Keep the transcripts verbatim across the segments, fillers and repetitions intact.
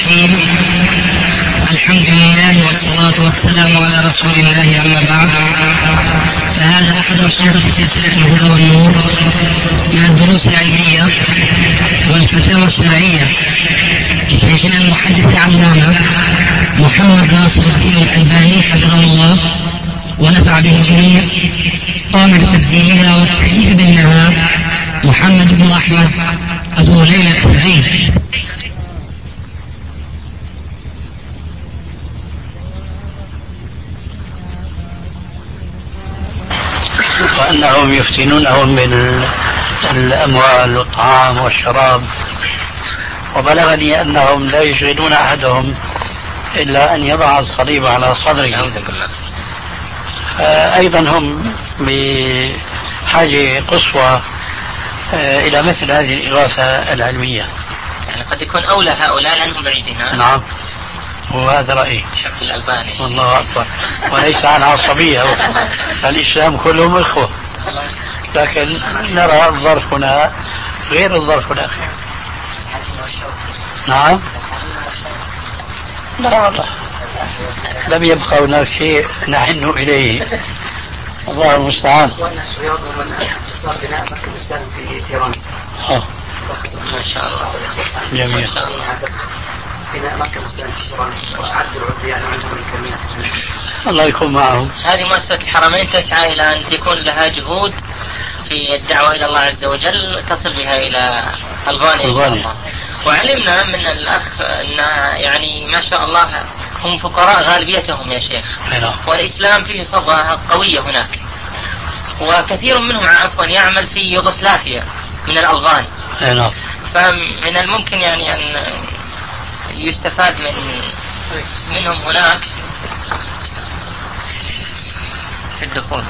الرحيم. الحمد لله والصلاة والسلام على رسول الله، أما بعد، فهذا أحد أشرطة سلسلة الهدى والنور من الدروس العلمية والفتاوى الشرعية لشيخنا المحدث العلامة محمد ناصر الدين الألباني حفظه الله ونفع به الجميع. قام بتسجيلها والتأليف بينها محمد بن أحمد أبو ليلى الحفري. وأنهم يفتنونهم بالأموال والطعام والشراب، وبلغني أنهم لا يشغلون أحدهم إلا أن يضع الصليب على صدره. أيضا هم بحاجة قصوى إلى مثل هذه الإغاثة العلمية. يعني قد يكون أولى هؤلاء لأنهم بعيدين. نعم، وهذا رأيي الشيخ الألباني. والله أكبر. وليس عن عصبية، الإسلام كلهم إخوة، لكن نرى الظرف هنا غير الظرف هناك. نعم، لا والله لم يبقى هناك شيء نحن إليه، الله المستعان. صار بناء مركز الإسلام في تيران. ما شاء الله. جميل. بناء مركز الإسلام في تيران وعد العديان عندهم الإمكانيات. الله يكون معهم. هذه مؤسسة الحرمين تسعى إلى أن تكون لها جهود في الدعوة إلى الله عز وجل تصل بها إلى ألبانيا. وعلمنا من الأخ أن يعني ما شاء الله هم فقراء غالبيتهم يا شيخ، والإسلام فيه صبغة قوية هناك، وكثير منهم عفوا يعمل في يوغوسلافيا من الألبان. فمن الممكن يعني أن يستفاد من منهم هناك في الدخول.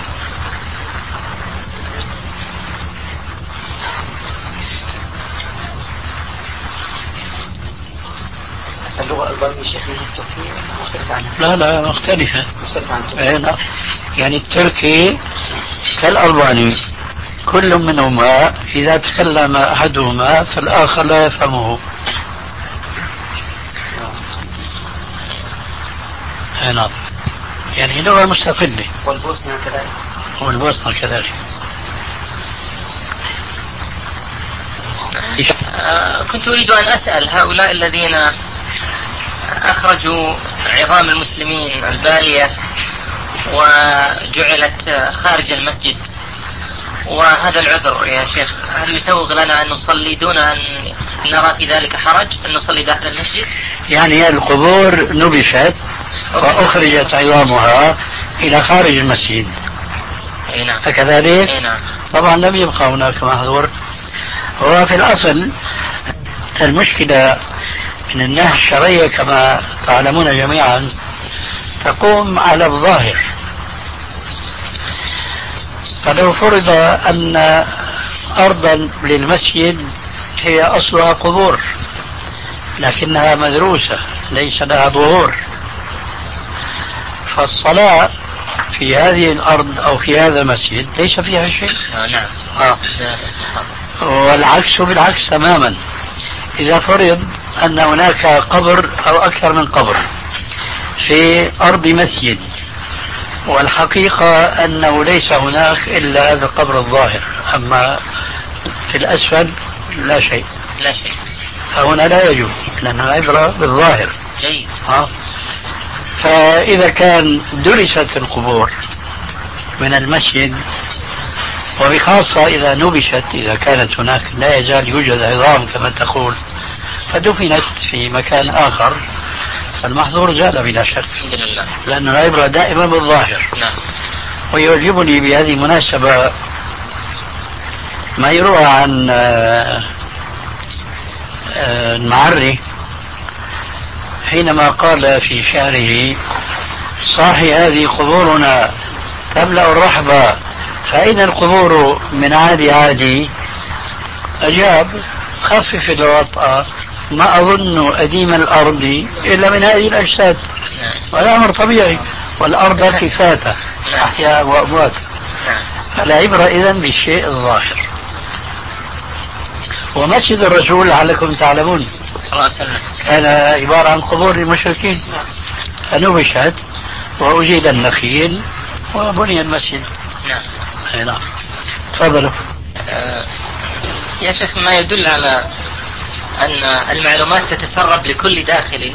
اللغة الألبانية شيخ من التركية مختلفة عنها. لا لا مختلفة. مختلفة عنها. يعني التركي كالألباني كل منهما إذا تكلم أحدهما فالآخر لا يفهمه. نعم، يعني لغة مستقلة. والبوسنة كذلك. والبوسنة كذلك. آه كنت أريد أن أسأل هؤلاء الذين أخرجوا عظام المسلمين البالية وجعلت خارج المسجد، وهذا العذر يا شيخ هل يسوغ لنا أن نصلي دون أن نرى في ذلك حرج أن نصلي داخل المسجد؟ يعني القبور نبشت وأخرجت عظامها إلى خارج المسجد. أي نعم. فكذلك أي نعم. طبعا لم يبقى هناك محظور. هو في الأصل المشكلة من الناحية الشرعية كما تعلمون جميعا تقوم على الظاهر. فلو فرض أن أرضا للمسجد هي أصلها قبور لكنها مدروسة ليس لها ظهور، فالصلاة في هذه الأرض أو في هذا المسجد ليس فيها شيء. آه نعم. آه. والعكس بالعكس تماما. إذا فرض أن هناك قبر أو أكثر من قبر في أرض مسجد والحقيقة أنه ليس هناك إلا هذا القبر الظاهر، أما في الأسفل لا شيء لا شيء فهنا لا يجوز لأنها عبرة بالظاهر. جيد. ها؟ فإذا كان درست القبور من المسجد وبخاصة إذا نبشت، إذا كانت هناك لا يزال يوجد عظام كما تقول فدفنت في مكان آخر فالمحظور زال بلا شك، لأن العبرة دائما بالظاهر. نعم. ويعجبني بهذه المناسبة ما يروى عن المعري حينما قال في شعره: صاحي هذه قبورنا تملأ الرحبة فأين القبور من عادي عادي؟ أجاب: خفف الوطأ ما أظن أديم الأرض إلا من هذه الأجساد. والأمر طبيعي، والأرض كفاتة أحياء وأموات، فالعبرة إذن بالشيء الظاهر. ومسجد الرسول لعلكم تعلمون صلى الله عليه وسلم كان عبارة عن قبور المشركين، فنبشت وأزيل النخيل وبني المسجد. نعم. أي نعم. تفضلوا. آه يا شيخ، ما يدل على أن المعلومات تتسرب لكل داخل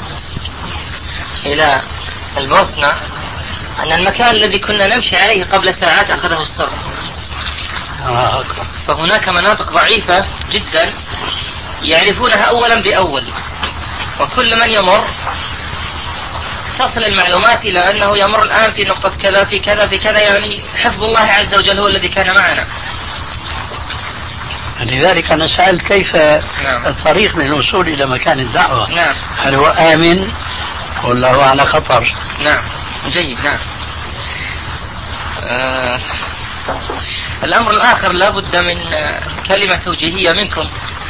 إلى المصنع، أن المكان الذي كنا نمشي عليه قبل ساعات أخذه السرب. آه. فهناك مناطق ضعيفة جدا يعرفونها أولا بأول، وكل من يمر تصل المعلومات إلى أنه يمر الآن في نقطة كذا في كذا في كذا، يعني حفظ الله عز وجل هو الذي كان معنا. لذلك أنا سألت كيف نعم. الطريق للوصول إلى مكان الدعوة. نعم. هل هو آمن ولا هو على خطر؟ نعم. جيد. نعم. آه الأمر الآخر لا بد من كلمة توجيهية منكم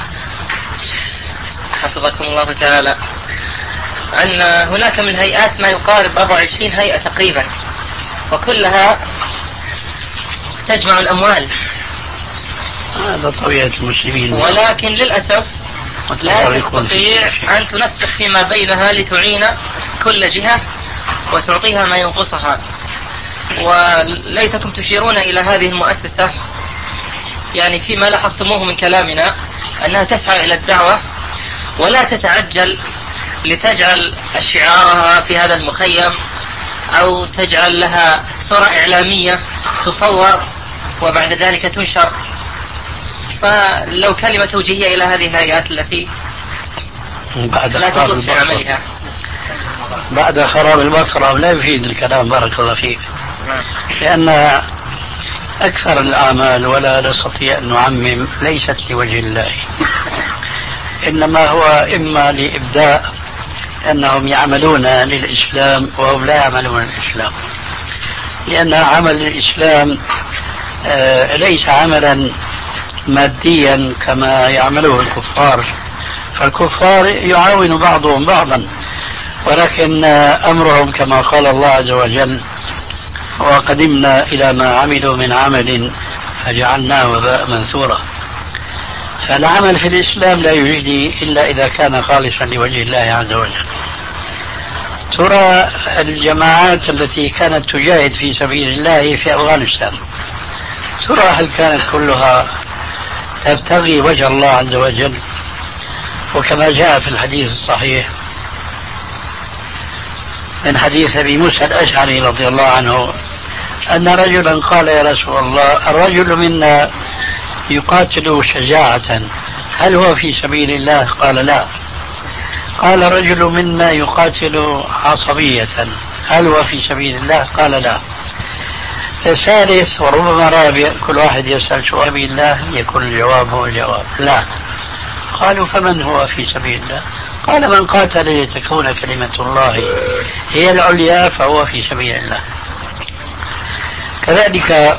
حفظكم الله تعالى، أن هناك من الهيئات ما يقارب أربعة وعشرين هيئة تقريبا، وكلها تجمع الأموال. هذا طبيعة المسلمين، ولكن للأسف لا تستطيع أن تنسق فيما بينها لتعين كل جهة وتعطيها ما ينقصها. وليتكم تشيرون إلى هذه المؤسسة يعني فيما لاحظتموه من كلامنا أنها تسعى إلى الدعوة ولا تتعجل لتجعل شعارها في هذا المخيم أو تجعل لها صورة إعلامية تصور وبعد ذلك تنشر. فلو كلمة توجيهية إلى هذه الهيئات التي لا تخلص في عملها. بعد خراب البصرة لا يفيد الكلام، بارك الله فيك، لأن أكثر الأعمال ولا نستطيع أن نعمم ليست لوجه الله، إنما هو إما لإبداء أنهم يعملون للإسلام وهم لا يعملون للإسلام، لأن عمل الإسلام ليس عملا ماديا كما يعمله الكفار، فالكفار يعاون بعضهم بعضا، ولكن أمرهم كما قال الله عز وجل: وقدمنا إلى ما عملوا من عمل فجعلناه وباء منثورا. فالعمل في الإسلام لا يجدي إلا إذا كان خالصا لوجه الله عز وجل. ترى الجماعات التي كانت تجاهد في سبيل الله في أفغانستان، ترى هل كانت كلها تبتغي وجه الله عز وجل؟ وكما جاء في الحديث الصحيح من حديث أبي موسى الأشعري رضي الله عنه أن رجلا قال: يا رسول الله، الرجل منا يقاتل شجاعة، هل هو في سبيل الله؟ قال: لا. قال: الرجل منا يقاتل عصبية، هل هو في سبيل الله؟ قال: لا. ثالث وربما رابع، كل واحد يسأل شو سبيل الله، يكون الجواب هو الجواب لا. قالوا: فمن هو في سبيل الله؟ قال: من قاتل لتكون كلمة الله هي العليا فهو في سبيل الله. كذلك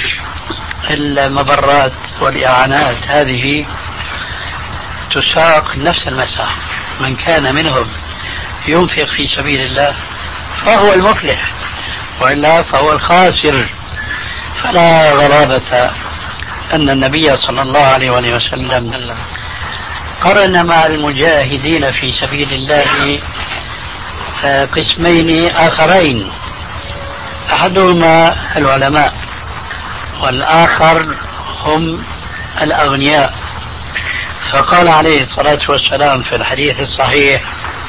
المبرات والإعانات هذه تساق نفس المساء، من كان منهم ينفق في سبيل الله فهو المفلح، وإلا فهو الخاسر. فلا غرابة أن النبي صلى الله عليه وسلم قرن مع المجاهدين في سبيل الله قسمين آخرين، أحدهما العلماء والآخر هم الأغنياء. فقال عليه الصلاة والسلام في الحديث الصحيح: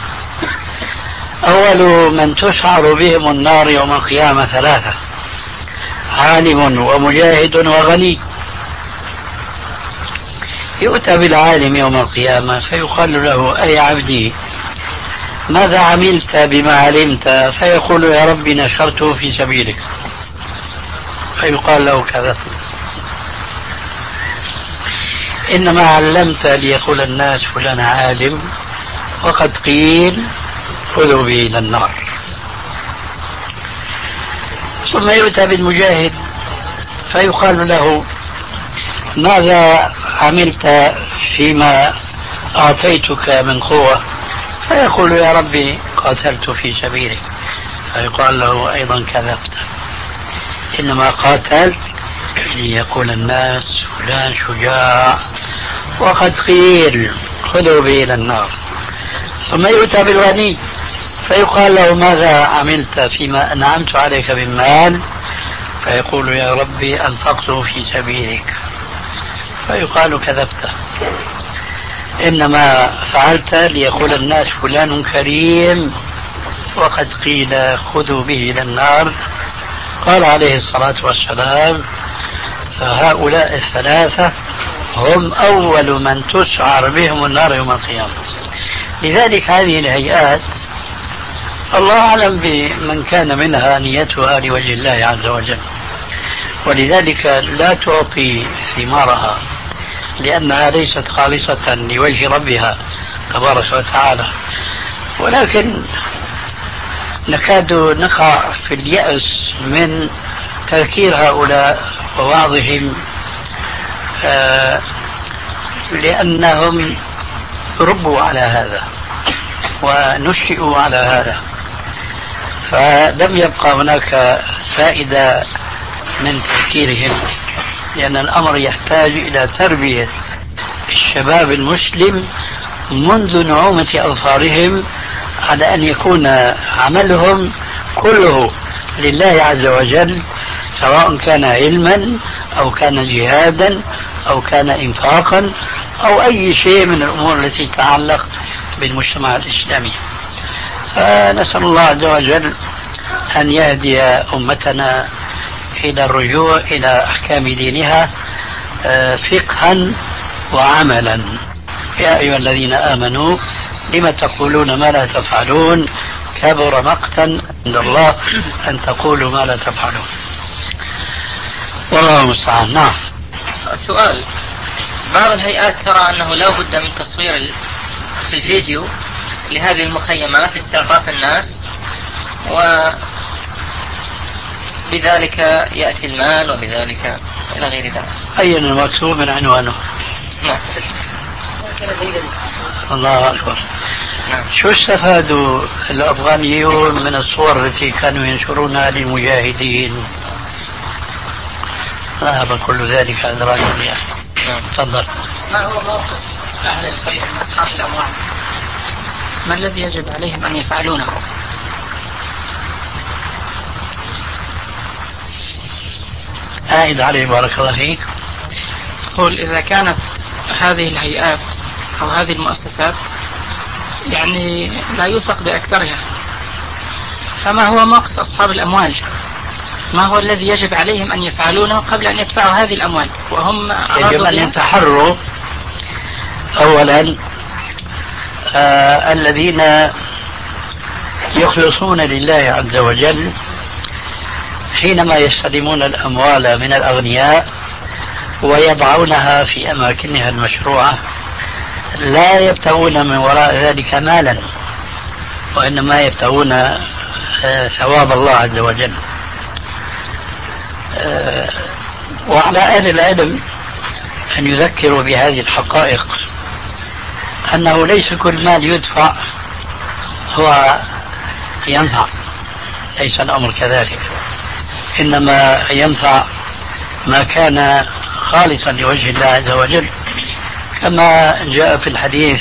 أول من تشعر بهم النار يوم القيامة ثلاثة: عالم ومجاهد وغني. يؤتى بالعالم يوم القيامة فيقال له: أي عبدي ماذا عملت بما علمت؟ فيقول: يا ربي نشرته في سبيلك. فيقال له: كذا، إنما علمت ليقول الناس فلان عالم، وقد قيل خذوا به إلى النار. ثم يؤتى بالمجاهد فيقال له: ماذا عملت فيما أعطيتك من قوة؟ فيقول: يا ربي قاتلت في سبيلك. فيقال له: أيضا كذبت، إنما قاتلت ليقول الناس فلان شجاع، وقد قيل خذوا به إلى النار. ثم يؤتى بالغني فيقال له ماذا عملت فيما أنعمت عليك بالمال؟ فيقول يا ربي أنفقته في سبيلك. فيقال كذبت، إنما فعلت ليقول الناس فلان كريم وقد قيل خذوا به إلى النار. قال عليه الصلاة والسلام فهؤلاء الثلاثة هم أول من تسعر بهم النار يوم القيامة. لذلك هذه الهيئات الله أعلم بمن كان منها نيتها لوجه الله عز وجل، ولذلك لا تعطي ثمارها لأنها ليست خالصة لوجه ربها تبارك وتعالى. ولكن نكاد نقع في اليأس من تذكير هؤلاء ووعظهم، آه لأنهم ربوا على هذا ونشئوا على هذا، فلم يبقى هناك فائدة من تذكيرهم، لأن الأمر يحتاج إلى تربية الشباب المسلم منذ نعومة أظفارهم على أن يكون عملهم كله لله عز وجل، سواء كان علما أو كان جهادا أو كان إنفاقا أو أي شيء من الأمور التي تتعلق بالمجتمع الإسلامي. فنسأل الله عز وجل أن يهدي أمتنا إلى الرجوع إلى أحكام دينها فقها وعملا. يا أيها الذين آمنوا لم تقولون ما لا تفعلون كبر مقتا عند الله أن تقولوا ما لا تفعلون. والله المستعان. نعم. سؤال: بعض الهيئات ترى أنه لا بد من تصوير في الفيديو لهذه المخيمات لاستعطاف الناس، وبذلك يأتي المال وبذلك إلى غير ذلك. أين المكتوب من عنوانه؟ نعم. الله أكبر. نعم. شو استفادوا الأفغانيون من الصور التي كانوا ينشرونها للمجاهدين؟ ذهب كل ذلك عن رأيي. نعم. تفضل. ما هو موقف أهل الخير من أصحاب الأموال؟ ما الذي يجب عليهم أن يفعلونه؟ أعد عليه بارك الله فيك. قل إذا كانت هذه الهيئات أو هذه المؤسسات يعني لا يوثق بأكثرها، فما هو موقف أصحاب الأموال؟ ما هو الذي يجب عليهم أن يفعلونه قبل أن يدفعوا هذه الأموال وهم يجب أن يتحروا أولا آه الذين يخلصون لله عز وجل حينما يستلمون الأموال من الأغنياء ويضعونها في أماكنها المشروعة، لا يبتغون من وراء ذلك مالا، وإنما يبتغون آه ثواب الله عز وجل. آه وعلى أهل العلم أن يذكروا بهذه الحقائق، أنه ليس كل مال يدفع هو ينفع، ليس الأمر كذلك، إنما ينفع ما كان خالصا لوجه الله عز وجل، كما جاء في الحديث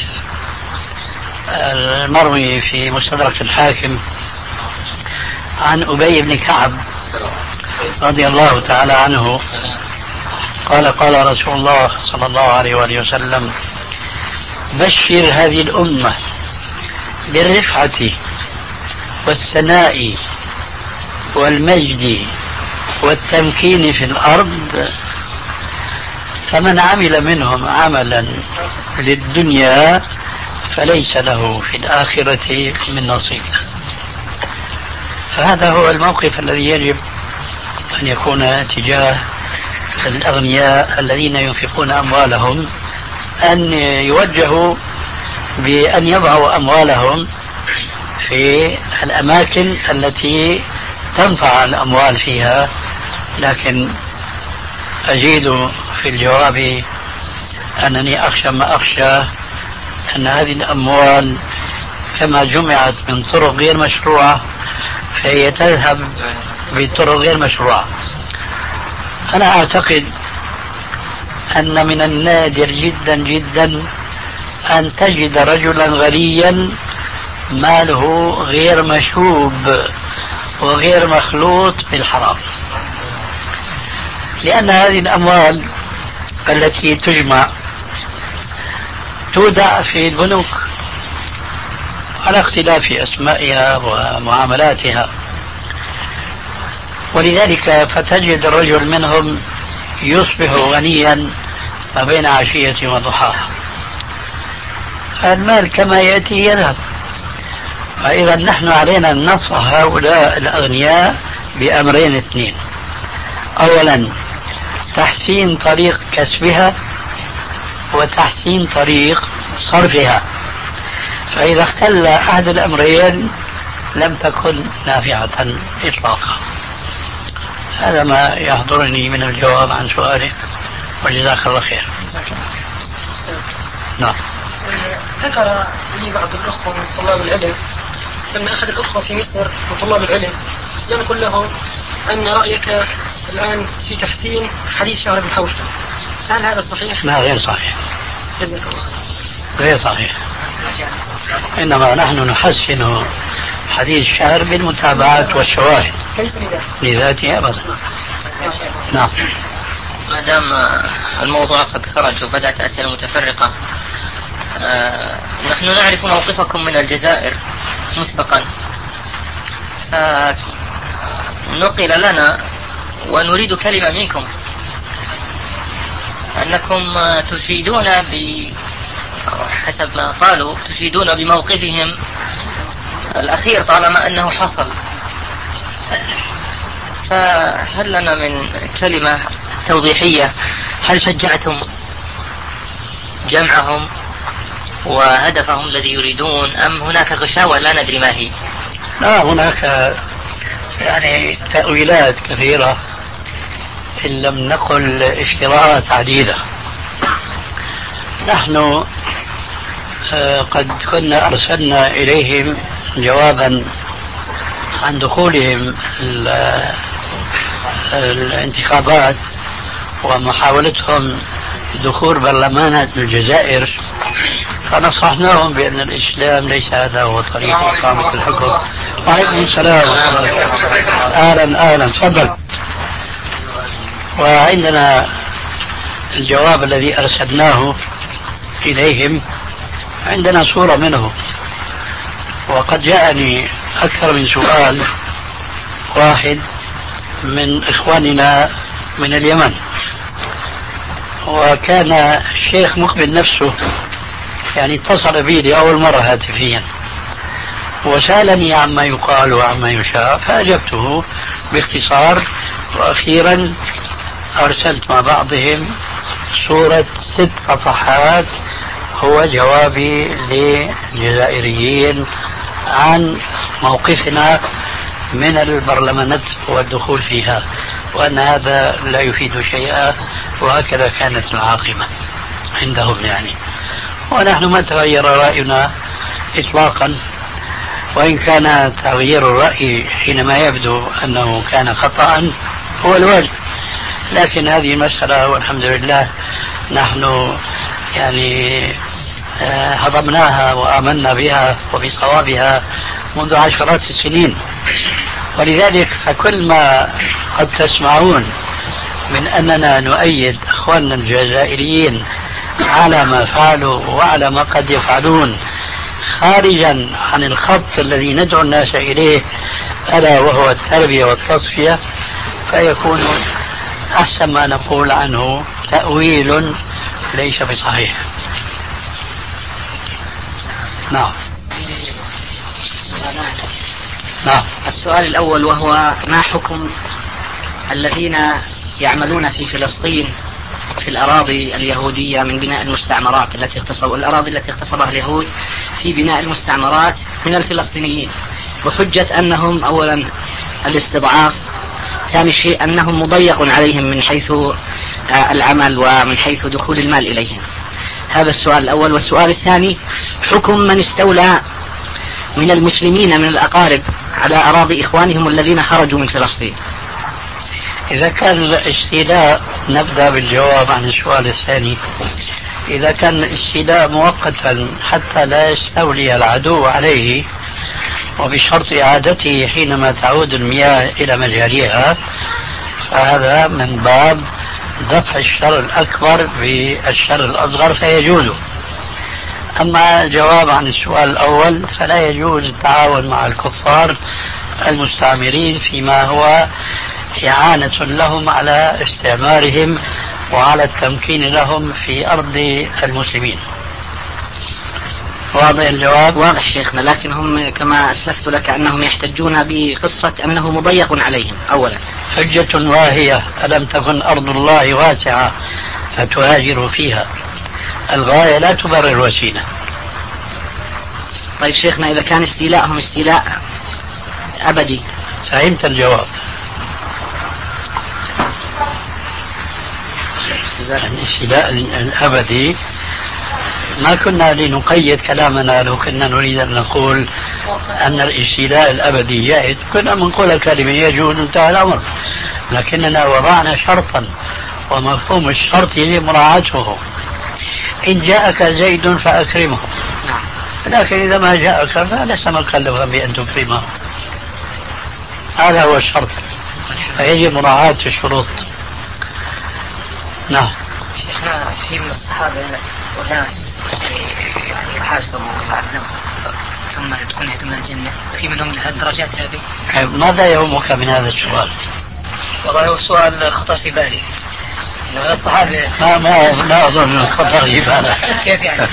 المروي في مستدرك الحاكم عن أبي بن كعب رضي الله تعالى عنه قال قال رسول الله صلى الله عليه وآله وسلم: بشر هذه الأمة بالرفعة والثناء والمجد والتمكين في الأرض، فمن عمل منهم عملا للدنيا فليس له في الآخرة من نصيب. فهذا هو الموقف الذي يجب أن يكون تجاه الأغنياء الذين ينفقون أموالهم، أن يوجهوا بأن يضعوا أموالهم في الأماكن التي تنفع الأموال فيها. لكن أزيد في الجواب أنني أخشى ما أخشى أن هذه الأموال كما جمعت من طرق غير مشروعة فهي تذهب بطرق غير مشروعة. أنا أعتقد أن من النادر جدا جدا أن تجد رجلا غنيا ماله غير مشوب وغير مخلوط بالحرام، لأن هذه الأموال التي تجمع تودع في البنوك على اختلاف أسمائها ومعاملاتها، ولذلك فتجد الرجل منهم يصبح غنيا ما بين عشية وضحاها، فالمال كما يأتي يذهب. فإذا نحن علينا أن ننصح هؤلاء الأغنياء بأمرين اثنين: أولا تحسين طريق كسبها، وتحسين طريق صرفها، فإذا اختل أحد الأمرين لم تكن نافعة إطلاقا. هذا ما يحضرني من الجواب عن سؤالك، وجزاك الله خير. نعم. ذكر لي بعض الأخوة من طلاب العلم أن أحد الأخوة في مصر من طلاب العلم ينقل لهم أن رأيك الآن في تحسين حديث شهر بن حوشب، هل هذا صحيح؟ لا، غير صحيح. جزاك الله. غير صحيح، إنما نحن نحسن حديث الشهر بالمتابعات والشواهد لذاته أبدا. نعم. ما دام الموضوع قد خرج وبدأت أسئلة متفرقة، آه نحن نعرف موقفكم من الجزائر مسبقا، فنقل لنا ونريد كلمة منكم أنكم تفيدون ب حسب ما قالوا تفيدون بموقفهم الأخير طالما أنه حصل، فهل لنا من كلمة توضيحية؟ هل شجعتم جمعهم وهدفهم الذي يريدون أم هناك غشاوة لا ندري ما هي؟ لا، هناك يعني تأويلات كثيرة إن لم نقل اشتراءات عديدة. نحن قد كنا أرسلنا إليهم جوابا عن دخولهم الانتخابات ومحاولتهم دخول برلمانات الجزائر، فنصحناهم بأن الإسلام ليس هذا هو طريق إقامة الحكم. وعليكم السلام. أهلا أهلا، تفضل. وعندنا الجواب الذي أرسلناه إليهم، عندنا صورة منه، وقد جاءني أكثر من سؤال واحد من إخواننا من اليمن، وكان الشيخ مقبل نفسه يعني اتصل بي لأول مرة هاتفيا وسألني عما يقال وعما يشاء، فأجبته باختصار، وأخيرا أرسلت مع بعضهم صورة ست صفحات هو جوابي للجزائريين عن موقفنا من البرلمانات والدخول فيها، وأن هذا لا يفيد شيئا، وهكذا كانت العاقبة عندهم يعني. ونحن ما تغير رأينا إطلاقا، وإن كان تغيير الرأي حينما يبدو أنه كان خطأ هو الواجب، لكن هذه مسألة والحمد لله نحن يعني هضمناها وآمنا بها وبصوابها منذ عشرات السنين. ولذلك فكل ما قد تسمعون من أننا نؤيد أخواننا الجزائريين على ما فعلوا وعلى ما قد يفعلون خارجا عن الخط الذي ندعو الناس إليه ألا وهو التربية والتصفية، فيكون أحسن ما نقول عنه تأويل ليس بصحيح. نعم. نعم. السؤال الأول وهو: ما حكم الذين يعملون في فلسطين في الأراضي اليهودية من بناء المستعمرات التي اغتصبوا الأراضي التي اغتصبها اليهود في بناء المستعمرات من الفلسطينيين، بحجة أنهم أولا الاستضعاف، ثاني شيء أنهم مضيق عليهم من حيث العمل ومن حيث دخول المال إليهم؟ هذا السؤال الأول. والسؤال الثاني: حكم من استولى من المسلمين من الأقارب على أراضي إخوانهم الذين خرجوا من فلسطين؟ إذا كان الاستيلاء، نبدأ بالجواب عن السؤال الثاني. إذا كان الاستيلاء مؤقتا حتى لا يستولي العدو عليه وبشرط إعادته حينما تعود المياه إلى مجاريها، فهذا من باب دفع الشر الأكبر بالشر الأصغر فيجوز. أما الجواب عن السؤال الأول فلا يجوز التعاون مع الكفار المستعمرين فيما هو إعانة لهم على استعمارهم وعلى التمكين لهم في أرض المسلمين. واضح الجواب؟ واضح شيخنا، لكن هم كما أسلفت لك أنهم يحتجون بقصة أنه مضيق عليهم. أولا حجة واهية، ألم تكن أرض الله واسعة فتهاجروا فيها، الغاية لا تبرر الوسيلة. طيب شيخنا، إذا كان استيلاءهم استيلاء أبدي؟ فهمت الجواب. الاستيلاء الأبدي ما كنا لنقيد كلامنا، لو كنا نريد أن نقول أن الاستيلاء الأبدي جائز كنا بنقول كلمة يجوز انتهى الأمر، لكننا وضعنا شرطا ومفهوم الشرط يجب مراعاته. إن جاءك زيد فأكرمه، لكن إذا ما جاءك فلست مكلفا بأن تكرمه، هذا هو الشرط، فيجب مراعاة الشروط. نعم. شيخنا، في من الصحابة وناس يحاسبوا ويعذبوا ثم تكون يهدون الجنة، في منهم الدرجات هذه. ماذا يهمك من هذا السؤال؟ والله هو سؤال خطر في بالي. الصحابة ما ما ما أظن خطر في بالك. كيف يعني؟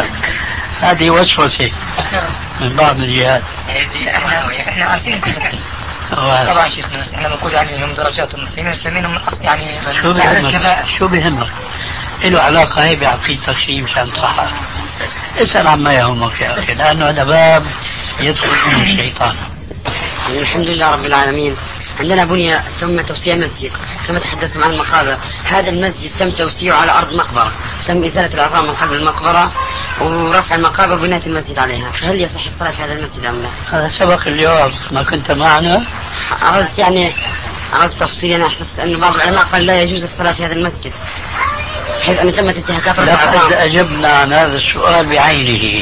هذه وسوسة من بعض الجهات. احنا احنا عارفين كذا. طبعا شيخنا، احنا بنقول يعني انهم درجات فمنهم الاصل يعني. شو بهمك؟ شو بهمك؟ له علاقة هي بعقيدتك شيء مشان تصحح. اسأل عما يهمك يا أخي، لأنه هذا باب يدخل فيه الشيطان. الحمد لله رب العالمين. عندنا بني تم توسيع مسجد كما تحدثتم عن المقابر. هذا المسجد تم توسيعه على أرض مقبرة، تم إزالة العظام من قلب المقبرة ورفع المقابر وبناء المسجد عليها، فهل يصح الصلاة في هذا المسجد أم لا؟ هذا سبق الجواب، ما كنت معنا. أردت يعني أردت تفصيل. أنا أحسس أن بعض العلماء قال لا يجوز الصلاة في هذا المسجد حيث أن تمت انتهاكات رفع العظام. لقد أجبنا عن هذا السؤال بعينه،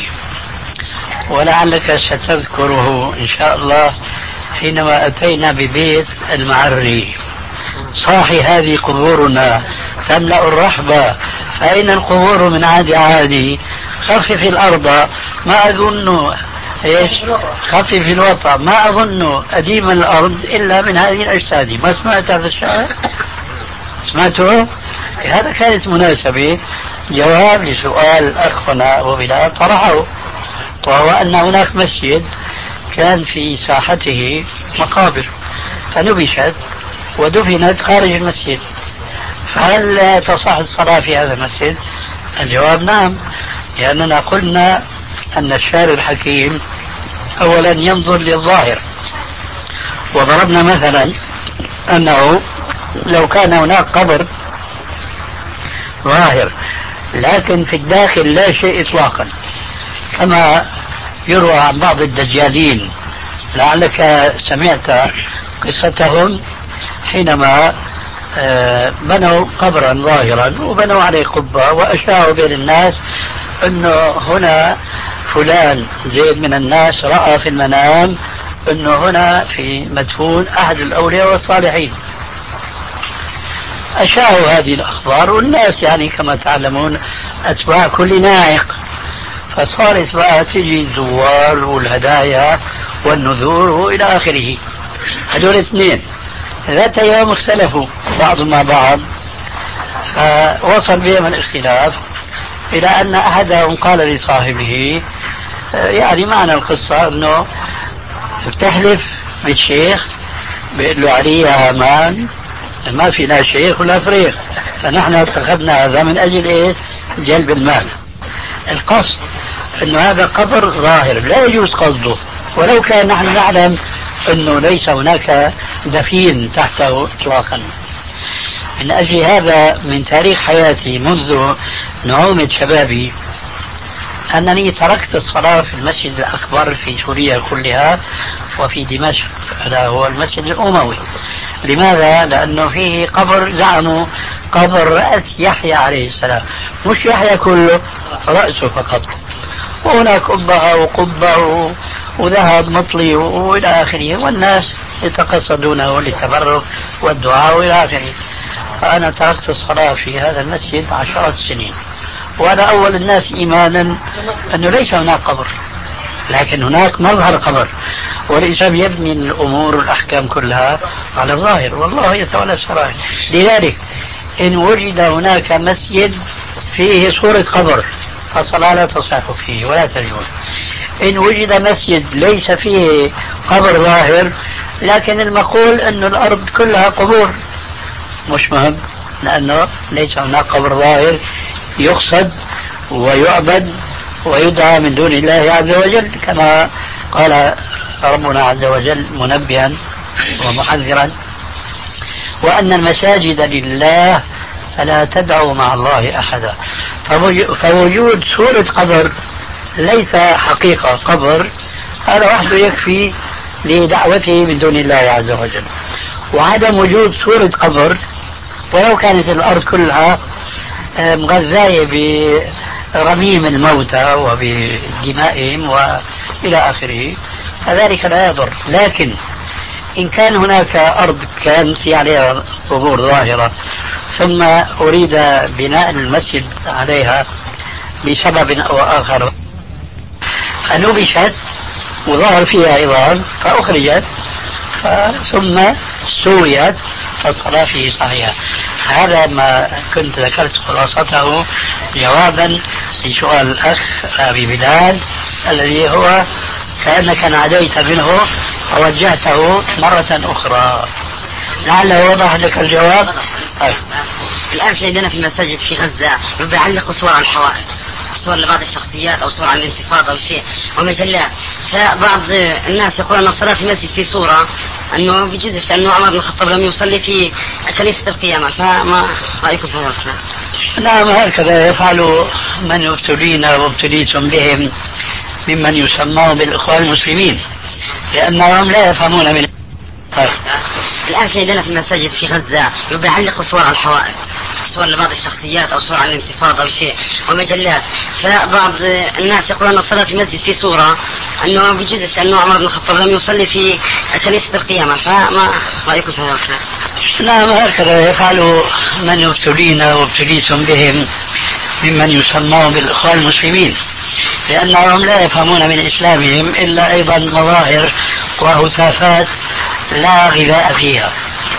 ولعلك ستذكره إن شاء الله حينما أتينا ببيت المعري. صاحي هذه قبورنا تملأ الرحبة، فأين القبور من عادي عادي؟ خفف الأرض، ما أظن إيش خفف الوطأ، ما أظن أديم الأرض إلا من هذه الأجساد. ما سمعت هذا الشعر؟ سمعته؟ هذا كانت مناسبة جواب لسؤال أخونا أبو بلال طرحه، وهو أن هناك مسجد كان في ساحته مقابر فنبشت ودفنت خارج المسجد، فهل تصح الصلاة في هذا المسجد؟ الجواب نعم، لأننا قلنا أن الشارع الحكيم أولا ينظر للظاهر، وضربنا مثلا أنه لو كان هناك قبر ظاهر لكن في الداخل لا شيء إطلاقا، كما يروى عن بعض الدجالين، لعلك سمعت قصتهم حينما بنوا قبرا ظاهرا وبنوا عليه قبة وأشاعوا بين الناس أنه هنا فلان زيد من الناس رأى في المنام أنه هنا في مدفون أحد الأولياء والصالحين. أشاعوا هذه الأخبار، والناس يعني كما تعلمون أتباع كل ناعق، فصارت بقى تجي الزوار والهدايا والنذور وإلى آخره. هذول اثنين ذات يوم اختلفوا بعضهم مع بعض، فوصل بهم الاختلاف إلى أن أحدهم قال لصاحبه، يعني معنى القصة أنه بتحلف بالشيخ بيقول له علي يا هامان ما في لا شيخ ولا فريق، فنحن اتخذنا هذا من أجل إيه؟ جلب المال. القصد أنه هذا قبر ظاهر لا يجوز قصده، ولو كان نحن نعلم أنه ليس هناك دفين تحته إطلاقا. من أجل هذا من تاريخ حياتي منذ نعومة شبابي أنني تركت الصلاة في المسجد الأكبر في سوريا كلها وفي دمشق، هذا هو المسجد الأموي. لماذا؟ لأنه فيه قبر زعموا قبر رأس يحيى عليه السلام، مش يحيى كله، رأسه فقط. وهناك قبة وقبة وذهب مطلي وإلى آخره، والناس يتقصدونه للتبرك والدعاء وإلى آخره. فأنا تركت الصلاة في هذا المسجد عشرات السنين، وأنا أول الناس إيمانا أنه ليس هناك قبر، لكن هناك مظهر قبر، والإسلام يبني الأمور والأحكام كلها على الظاهر، والله يتولى السرائر. لذلك إن وجد هناك مسجد فيه صورة قبر فالصلاة لا تصح فيه ولا تجوز. إن وجد مسجد ليس فيه قبر ظاهر لكن المقول أن الأرض كلها قبور، مش مهم، لأنه ليس هناك قبر ظاهر يقصد ويعبد ويدعى من دون الله عز وجل، كما قال ربنا عز وجل منبها ومحذرا: وأن المساجد لله فلا تدعوا مع الله أحدا. فوجود سورة قبر ليس حقيقة قبر، هذا وحده يكفي لدعوته من دون الله عز وجل. وعدم وجود سورة قبر ولو كانت الأرض كلها مغذاية برميم الموتى وبدمائهم وإلى آخره فذلك لا يضر. لكن إن كان هناك أرض كانت في عليها قبور ظاهرة ثم أريد بناء المسجد عليها لسبب أو آخر فنبشت وظهر فيها عظام فأخرجت ثم سويت فالصلاة فيه صحيحة. هذا ما كنت ذكرت خلاصته جوابا لسؤال الأخ أبي بلال الذي هو كأنك ناديت منه ووجهته مرة أخرى، لعله وضح لك الجواب. الآن في عندنا في المساجد في غزة بيعلقوا صور على الحوائط، صور لبعض الشخصيات أو صور عن الانتفاضة أو شيء ومجلات، فبعض الناس يقولون أن الصلاة في المسجد في صورة أنه بيجوزش أنه عمر بن الخطاب لم يصلي في كنيسة القيامة، فما رأيكم في هذا الكلام؟ نعم، هكذا يفعل من يبتلين وابتليتم بهم ممن يسمون بالإخوان المسلمين، لأنهم لا يفهمون من الآن في عندنا في المساجد في غزة بيعلقوا صور على الحوائط، صور لبعض الشخصيات أو صور عن الانتفاضة أو شيء ومجلات، فبعض الناس يقولون أن الصلاة في المسجد في صورة أنه بيجوزش أنه عمر بن الخطاب لم يصلي في كنيسة القيامة، فما رأيكم في هذا الكلام؟ نعم، هكذا يفعل من يبتلين وابتليتم بهم ممن يسمون بالإخوان المسلمين، لأنهم لا يفهمون من إسلامهم إلا أيضا مظاهر وهتافات لا غذاء فيها.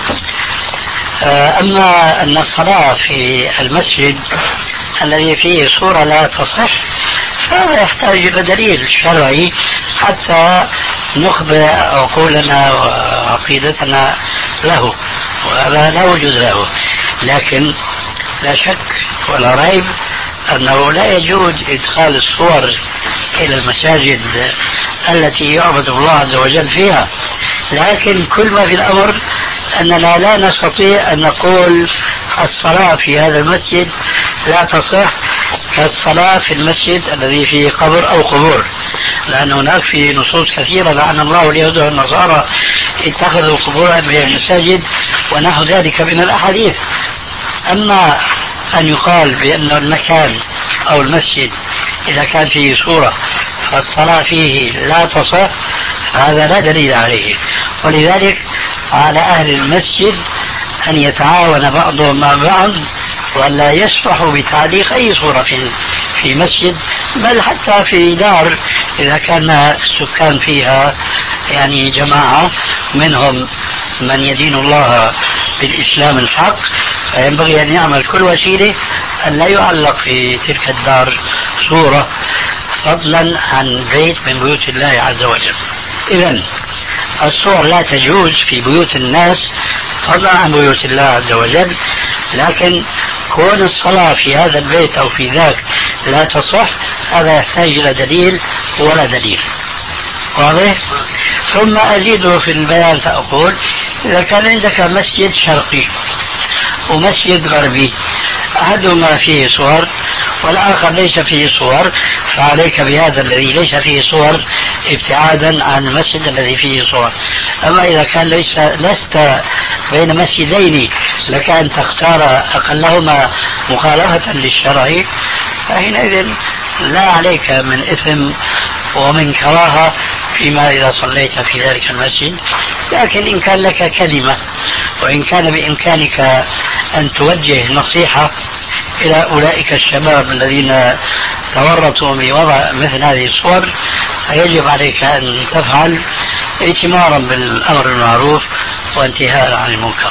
أما أن الصلاة في المسجد الذي فيه صورة لا تصح فهذا يحتاج إلى دليل شرعي حتى نخضع عقولنا وعقيدتنا له، وهذا لا وجود له. لكن لا شك ولا ريب أنه لا يجوز إدخال الصور إلى المساجد التي يعبد الله عز وجل فيها، لكن كل ما في الأمر أننا لا نستطيع أن نقول الصلاة في هذا المسجد لا تصح كالصلاة في المسجد الذي فيه قبر أو قبور، لأن هناك في نصوص كثيرة لعن الله اليهود والنصارى اتخذوا قبورا من المساجد ونحو ذلك من الأحاديث. أما أن يقال بأن المكان أو المسجد إذا كان فيه صورة فالصلاة فيه لا تصح هذا لا دليل عليه. ولذلك على أهل المسجد أن يتعاون بعضهم مع بعض ولا يسمحوا بتعليق أي صورة في مسجد، بل حتى في دار إذا كان السكان فيها يعني جماعة منهم من يدين الله بالإسلام الحق، فينبغي أن يعمل كل وسيلة أن لا يعلق في تلك الدار صورة فضلا عن بيت من بيوت الله عز وجل. إذن الصور لا تجوز في بيوت الناس فضلا عن بيوت الله عز وجل، لكن كون الصلاة في هذا البيت أو في ذاك لا تصح هذا يحتاج إلى دليل ولا دليل. واضح؟ ثم أزيده في البيان فأقول إذا كان عندك مسجد شرقي ومسجد غربي أحدهما فيه صور والآخر ليس فيه صور، فعليك بهذا الذي ليس فيه صور ابتعادا عن المسجد الذي فيه صور. أما إذا كان ليس لست بين مسجدين لك أن تختار أقلهما مخالفة للشرع، فحينئذ لا عليك من إثم ومن كراهة فيما إذا صليت في ذلك المسجد. لكن إن كان لك كلمة وإن كان بإمكانك أن توجه نصيحة إلى أولئك الشباب الذين تورطوا بوضع مثل هذه الصور، فيجب عليك أن تفعل ائتمارا بالأمر المعروف وانتهاء عن المنكر.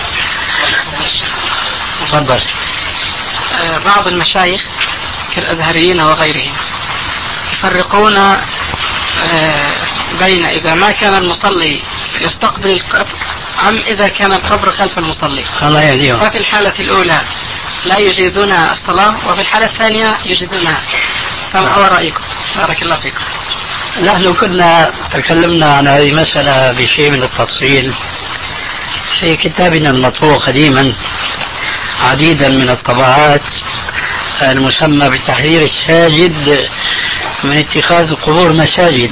تفضل. بعض المشايخ كالأزهريين وغيرهم يفرقون بين إذا ما كان المصلي يستقبل القبر أم إذا كان القبر خلف المصلي. الله يهديهم. وفي الحالة الأولى لا يجيزون الصلاة وفي الحالة الثانية يجيزونها، فما هو رأيكم؟ بارك الله فيكم. نحن كنا تكلمنا عن هذه المسألة بشيء من التفصيل في كتابنا المطبوع قديما عديدا من الطبعات المسمى بتحذير الساجد من اتخاذ القبور مساجد.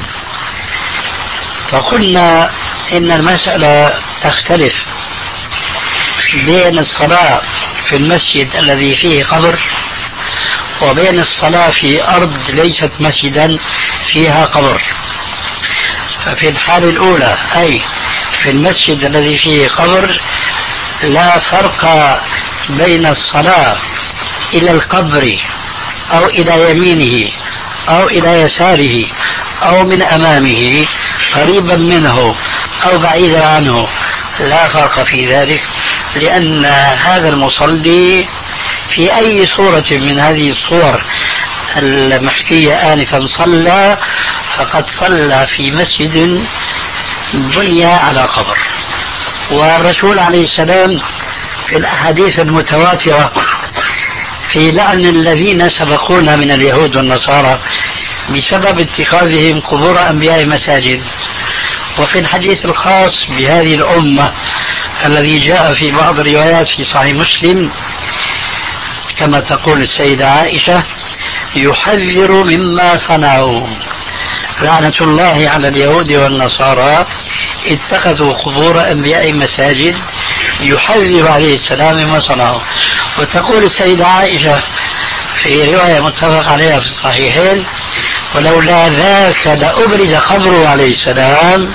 فقلنا إن المسألة تختلف بين الصلاة في المسجد الذي فيه قبر وبين الصلاة في أرض ليست مسجدا فيها قبر. ففي الحالة الأولى أي في المسجد الذي فيه قبر لا فرق بين الصلاة إلى القبر أو إلى يمينه أو إلى يساره أو من أمامه قريبا منه أو بعيدا عنه، لا فرق في ذلك، لأن هذا المصلي في أي صورة من هذه الصور المحكية آنفا صلى فقد صلى في مسجد بني على قبر. والرسول عليه السلام في الأحاديث المتواترة في لعن الذين سبقونا من اليهود والنصارى بسبب اتخاذهم قبور أنبياء مساجد، وفي الحديث الخاص بهذه الأمة الذي جاء في بعض الروايات في صحيح مسلم كما تقول السيدة عائشة يحذر مما صنعوا، لعنة الله على اليهود والنصارى اتخذوا قبور أنبياء مساجد، يحذر عليه السلام مما صنعوا. وتقول السيدة عائشة في رواية متفق عليها في الصحيحين ولولا ذاك لأبرز قبره عليه السلام،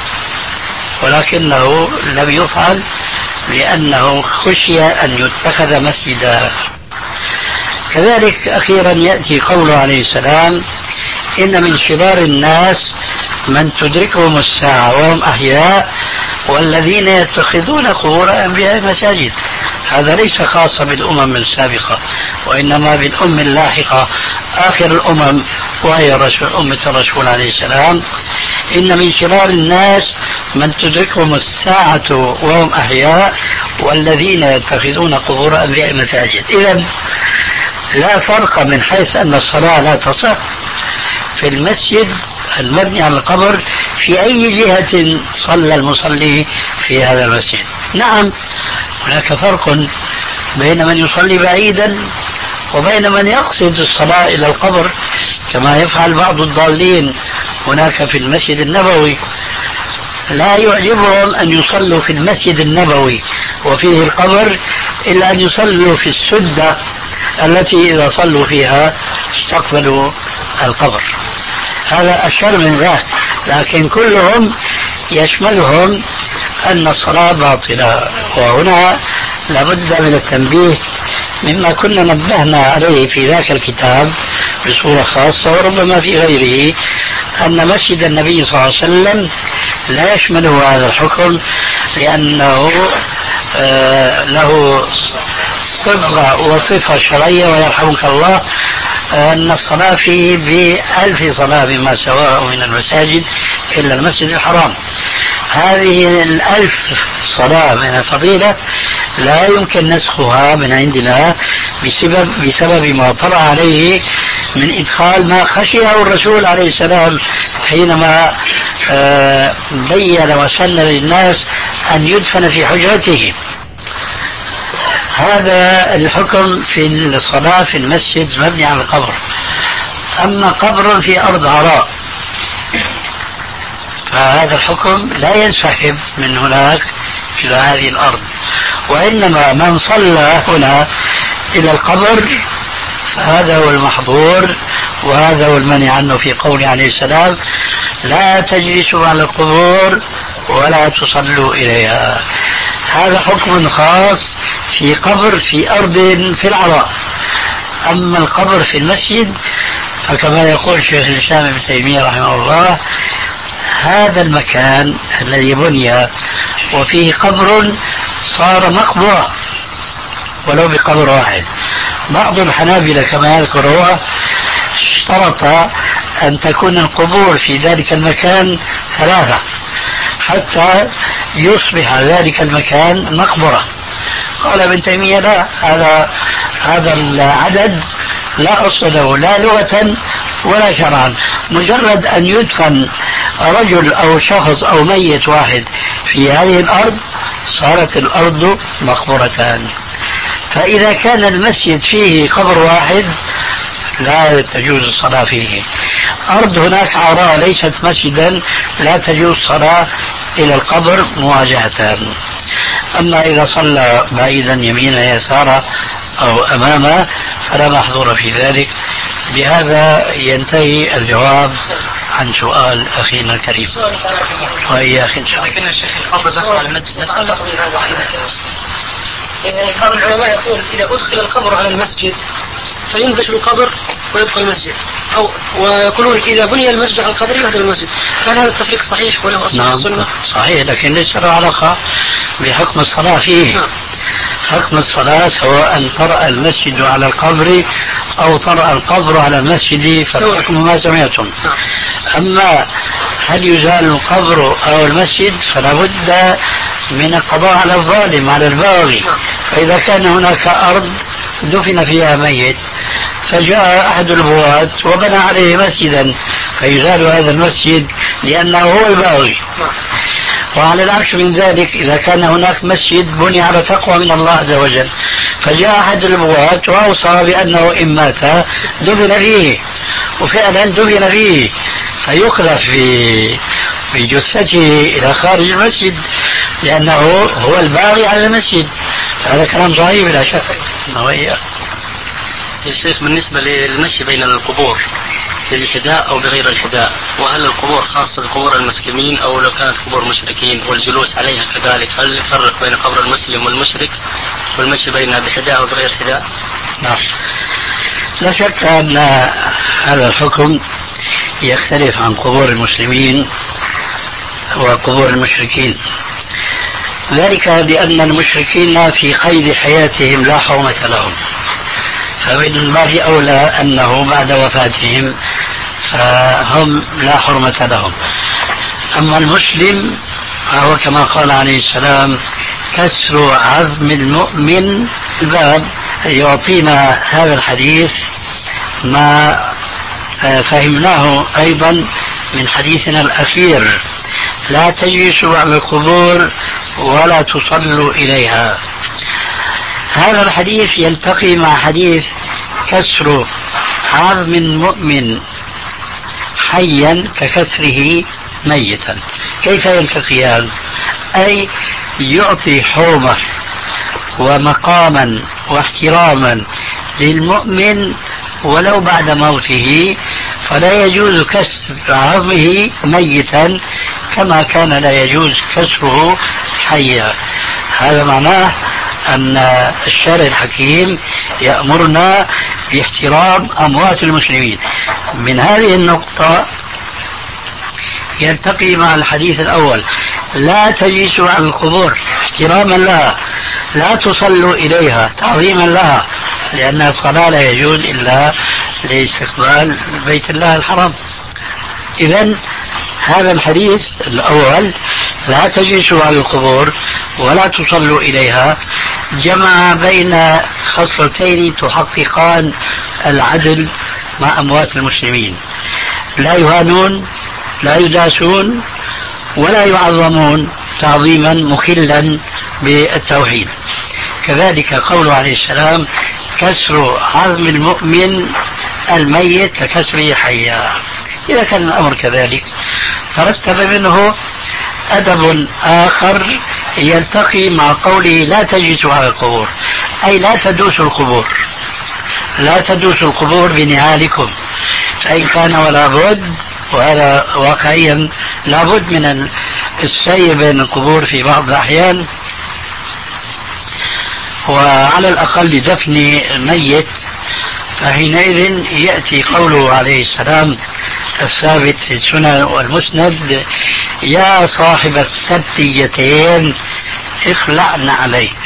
ولكنه لم يفعل لأنه خشي أن يتخذ مسجدا. كذلك أخيرا يأتي قوله عليه السلام إن من شرار الناس من تدركهم الساعة وهم أحياء والذين يتخذون قبور أنبياء مساجد. هذا ليس خاصا بالأمم السابقة وإنما بالأمم اللاحقة آخر الأمم وهي رسول أمة الرسول عليه السلام. إن من شرار الناس من تدركهم الساعة وهم أحياء والذين يتخذون قبور أنبياء مساجد. إذن لا فرق من حيث أن الصلاة لا تصح في المسجد المبني على القبر في أي جهة صلى المصلي في هذا المسجد. نعم هناك فرق بين من يصلي بعيدا وبين من يقصد الصلاة إلى القبر كما يفعل بعض الضالين هناك في المسجد النبوي. لا يعجبهم أن يصلوا في المسجد النبوي وفيه القبر إلا أن يصلوا في السدة التي إذا صلوا فيها استقبلوا القبر. هذا أشر من ذاك، لكن كلهم يشملهم أن الصلاة باطلة. وهنا لابد من التنبيه مما كنا نبهنا عليه في ذاك الكتاب بصورة خاصة وربما في غيره أن مسجد النبي صلى الله عليه وسلم لا يشمله هذا الحكم لأنه آه له صبغة وصفة شرعية ويرحمك الله أن الصلاة فيه بألف صلاة بما سواه من المساجد إلا المسجد الحرام. هذه الألف صلاة من الفضيلة لا يمكن نسخها من عندنا بسبب, بسبب ما طلع عليه من إدخال ما خشيه الرسول عليه السلام حينما بين وسن للناس أن يدفن في حجرته. هذا الحكم في الصلاة في المسجد مبني على القبر. أما قبر في أرض عراء فهذا الحكم لا ينسحب من هناك إلى هذه الأرض، وإنما من صلى هنا إلى القبر فهذا هو المحظور، وهذا هو المنع عنه في قوله عليه السلام: لا تجلسوا على القبور ولا تصلوا إليها. هذا حكم خاص في قبر في أرض في العراء. أما القبر في المسجد فكما يقول شيخ الإسلام ابن تيمية رحمه الله: هذا المكان الذي بني وفيه قبر صار مقبرة ولو بقبر واحد. بعض الحنابلة كما يذكر هو اشترط أن تكون القبور في ذلك المكان ثلاثة حتى يصبح ذلك المكان مقبرة. قال ابن تيمية: لا، هذا هذا العدد لا أصل له لا لغة ولا شرعا، مجرد أن يدفن رجل أو شخص أو ميت واحد في هذه الأرض صارت الأرض مقبرتان. فإذا كان المسجد فيه قبر واحد لا تجوز الصلاة فيه. أرض هناك عراء ليست مسجدا لا تجوز الصلاة إلى القبر مواجهة. أما إذا صلى بعيدا يمينا يسارا أو أمامه فلا محظور في ذلك. بهذا ينتهي الجواب عن سؤال أخينا الكريم. وإياك إن شاء الله. لكن الشيخ القبر دخل على المسجد نفسه. بعض العلماء يقول إذا أدخل القبر على المسجد فينبش القبر ويبقى المسجد، أو ويقولون إذا بني المسجد على القبر يهدم المسجد. هل هذا التفريق صحيح وله أصل في السنة؟ نعم صحيح، لكن ليس له علاقة بحكم الصلاة فيه. نعم. حكم الصلاة سواء طرأ المسجد على القبر أو طرأ القبر على المسجد فالحكم ما سمعتم. أما هل يزال القبر أو المسجد فلا بد من القضاء على الظالم على الباغي. فإذا كان هناك أرض دفن فيها ميت فجاء أحد البغاة وبنى عليه مسجدا فيزال هذا المسجد لأنه هو الباغي. وعلى العكس من ذلك إذا كان هناك مسجد بني على تقوى من الله عز وجل فجاء أحد البغاة وأوصى بأنه إن مات دفن فيه وفعلا دفن فيه فيقذف في في جثته إلى خارج المسجد لأنه هو الباغي على المسجد. هذا كلام صحيح بلا شك. يا شيخ بالنسبة للمشي بين القبور بالحذاء أو بغير الحذاء، وهل القبور خاصة بقبور المسلمين أو لو كانت قبور مشركين والجلوس عليها كذلك، هل يفرق بين قبر المسلم والمشرك والمشي بينها بحذاء أو بغير حذاء؟ نعم لا شك أن هذا الحكم يختلف عن قبور المسلمين وقبور المشركين، ذلك لأن المشركين في قيد حياتهم لا حرمة لهم، فمن باب أولى أنه بعد وفاتهم فهم لا حرمة لهم. أما المسلم فهو كما قال عليه السلام: كسر عظم المؤمن. الباب يعطينا هذا الحديث ما فهمناه أيضا من حديثنا الأخير: لا تجلسوا على القبور ولا تصلوا إليها. هذا الحديث يلتقي مع حديث كسر عظم المؤمن حيا ككسره ميتا. كيف يلتقيان؟ أي يعطي حرمة ومقاما واحتراما للمؤمن ولو بعد موته، فلا يجوز كسر عظمه ميتا كما كان لا يجوز كسره حيا. هذا معناه أن الشارع الحكيم يأمرنا باحترام أموات المسلمين. من هذه النقطة يلتقي مع الحديث الأول: لا تجلسوا على القبور احتراما لها، لا تصلوا إليها تعظيما لها، لأن الصلاة لا يجوز إلا لاستقبال بيت الله الحرام. إذن هذا الحديث الأول: لا تجلسوا على القبور ولا تصلوا إليها، جمع بين خصلتين تحققان العدل مع أموات المسلمين: لا يهانون لا يداسون ولا يعظمون تعظيما مخلا بالتوحيد. كذلك قوله عليه السلام كسر عظم المؤمن الميت ككسره حيا. إذا كان الأمر كذلك ترتب منه أدب آخر يلتقي مع قوله لا تجلسوا على القبور، أي لا تدوسوا القبور، لا تدوسوا القبور بنعالكم. فإن كان ولا بد، وهذا واقعيا لا بد من السير بين القبور في بعض الأحيان، وعلى الأقل دفن الميت، فحينئذ يأتي قوله عليه السلام الثابت في السنن والمسند يا صاحب السبتيتين اخلعن عليك.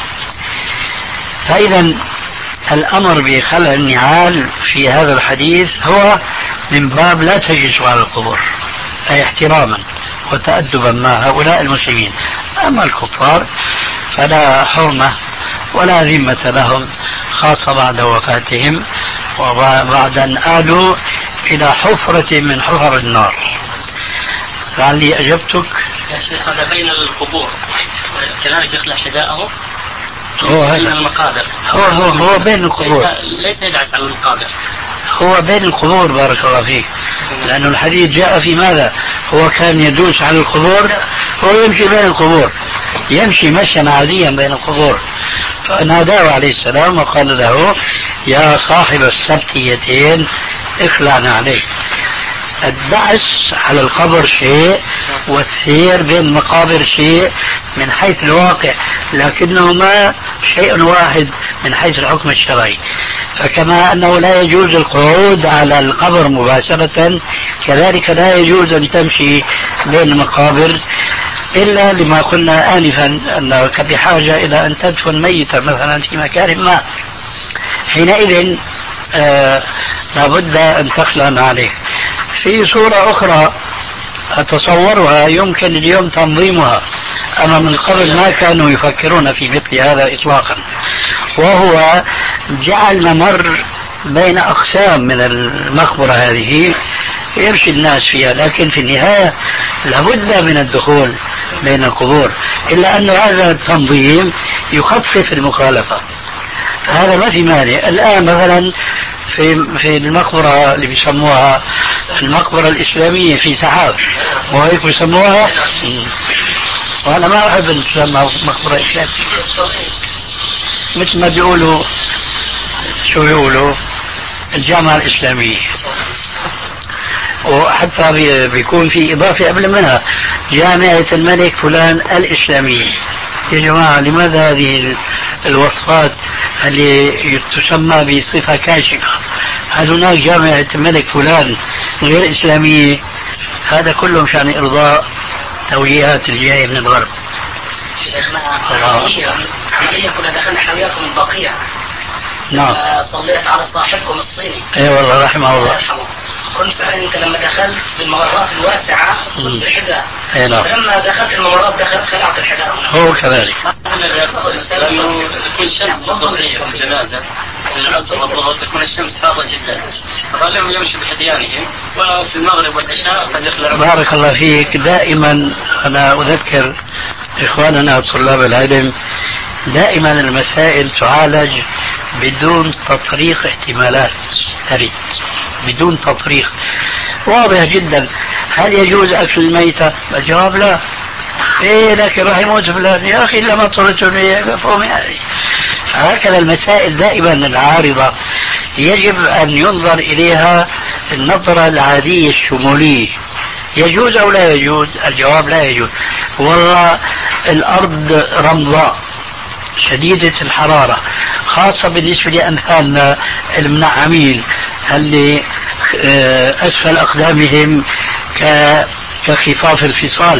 فإذا الأمر بخلع النعال في هذا الحديث هو من باب لا تجلسوا على القبور، أي احتراما وتأدبا مع هؤلاء المسلمين. أما الكفار فلا حرمة ولا ذمة لهم، خاصة بعد وفاتهم وبعد أن آلوا إلى حفرة من حفر النار. لعلي أجبتك يا شيخ. هذا بين القبور كذلك يخلع حذاءه هو بين المقابر. هو هو هو بين القبور، ليس يدعس على المقابر، هو بين القبور. بارك الله فيك. لأن الحديث جاء في ماذا؟ هو كان يدوس على القبور، هو يمشي بين القبور، يمشي مشيا عاديا بين القبور. فناداه عليه السلام وقال له يا صاحب السبتيتين اخلعنا عليه. الدعس على القبر شيء والسير بين المقابر شيء من حيث الواقع، لكنهما شيء واحد من حيث الحكم الشرعي. فكما أنه لا يجوز القعود على القبر مباشرة، كذلك لا يجوز أن تمشي بين المقابر إلا لما قلنا آنفا أنك بحاجة إلى أن تدفن ميتا مثلا في مكان ما، حينئذ آه لابد أن تخلع عليه. في صورة أخرى أتصورها يمكن اليوم تنظيمها، أما من قبل ما كانوا يفكرون في مثل هذا إطلاقا، وهو جعل ممر بين أقسام من المقبرة هذه يمشي الناس فيها، لكن في النهاية لابد من الدخول بين القبور، إلا أن هذا التنظيم يخفف المخالفة. هذا ما في مانع. الآن مثلا في في المقبرة اللي بيسموها المقبرة الإسلامية في سحاب، وهيك بيسموها، وأنا ما أحب أن تسمى مقبرة إسلامية، مثل ما بيقولوا شو بيقولوا الجامعة الإسلامية، وحتى بيكون في إضافة قبل منها جامعة الملك فلان الإسلامية. يا جماعة لماذا هذه الوصفات اللي تسمى بصفة كاشفة؟ هل هناك جامعة الملك فلان غير إسلامية؟ هذا كله مشان إرضاء توجيهات الجاية من الغرب. شيخنا عمليا عمليا كنا دخلنا احنا وياكم البقيع. نعم. صليت على صاحبكم الصيني. اي والله رحمه الله. كنت فعلا انت لما دخلت بالممرات الواسعة ضد الحذاء. اي نعم. لما دخلت الممرات دخلت خلعت الحذاء. هو كذلك. لأنه تكون الشمس ضرورية في الجنازة، في العصر والظهر تكون الشمس حارة جدا، فخليهم يمشوا بحذيانهم، وفي المغرب والعشاء قد يخلعون. بارك الله فيك. دائما أنا أذكر إخواننا طلاب العلم دائما المسائل تعالج بدون تطريق احتمالات ترد، بدون تطريق واضح جدا. هل يجوز أكل الميتة؟ الجواب لا. إيه لكن راح يموت فلان، يا أخي لما طلتني مفهوم يعني. هكذا المسائل دائما العارضة يجب أن ينظر إليها النظرة العادية الشمولية. يجوز أو لا يجوز؟ الجواب لا يجوز. والله الأرض رمضاء شديدة الحرارة، خاصة بالنسبة لأمثالنا المنعمين اللي أسفل أقدامهم كخفاف الفصال